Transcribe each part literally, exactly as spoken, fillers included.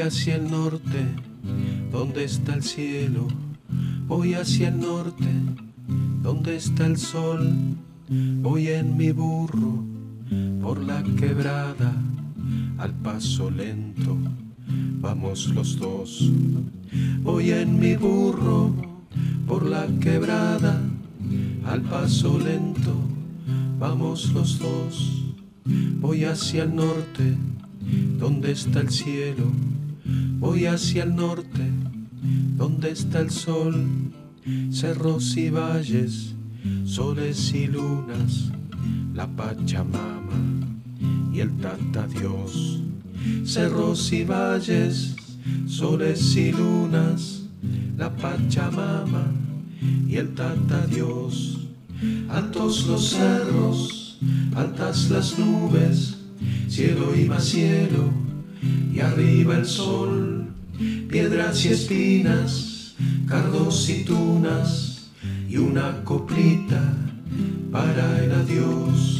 hacia el norte, donde está el cielo. Voy hacia el norte, donde está el sol. Voy en mi burro por la quebrada, al paso lento, vamos los dos. Voy en mi burro por la quebrada, al paso lento, vamos los dos. Voy hacia el norte, donde está el cielo. Voy hacia el norte, donde está el sol. Cerros y valles, soles y lunas, la Pachamama y el Tata Dios. Cerros y valles, soles y lunas, la Pachamama y el Tata Dios. Altos los cerros, altas las nubes, cielo y más cielo, y arriba el sol. Piedras y espinas, cardos y tunas, y una coplita para el adiós.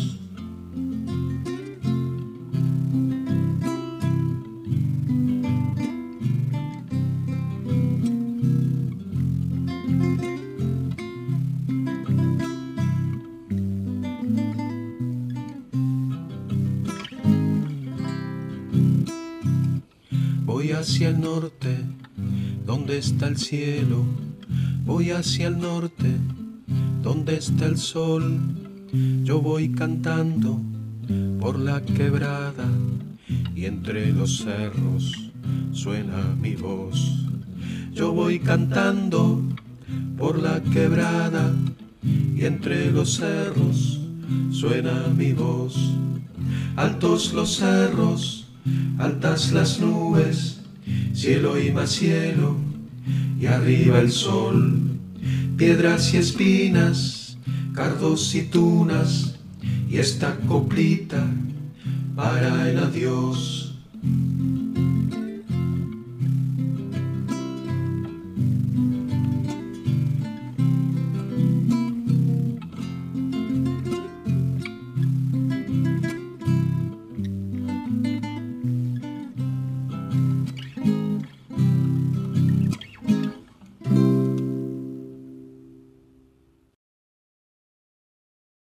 Voy hacia el norte, donde está el cielo. Voy hacia el norte, donde está el sol. Yo voy cantando por la quebrada, y entre los cerros suena mi voz. Yo voy cantando por la quebrada, y entre los cerros suena mi voz. Altos los cerros, altas las nubes, cielo y más cielo, y arriba el sol. Piedras y espinas, cardos y tunas, y esta coplita para el adiós.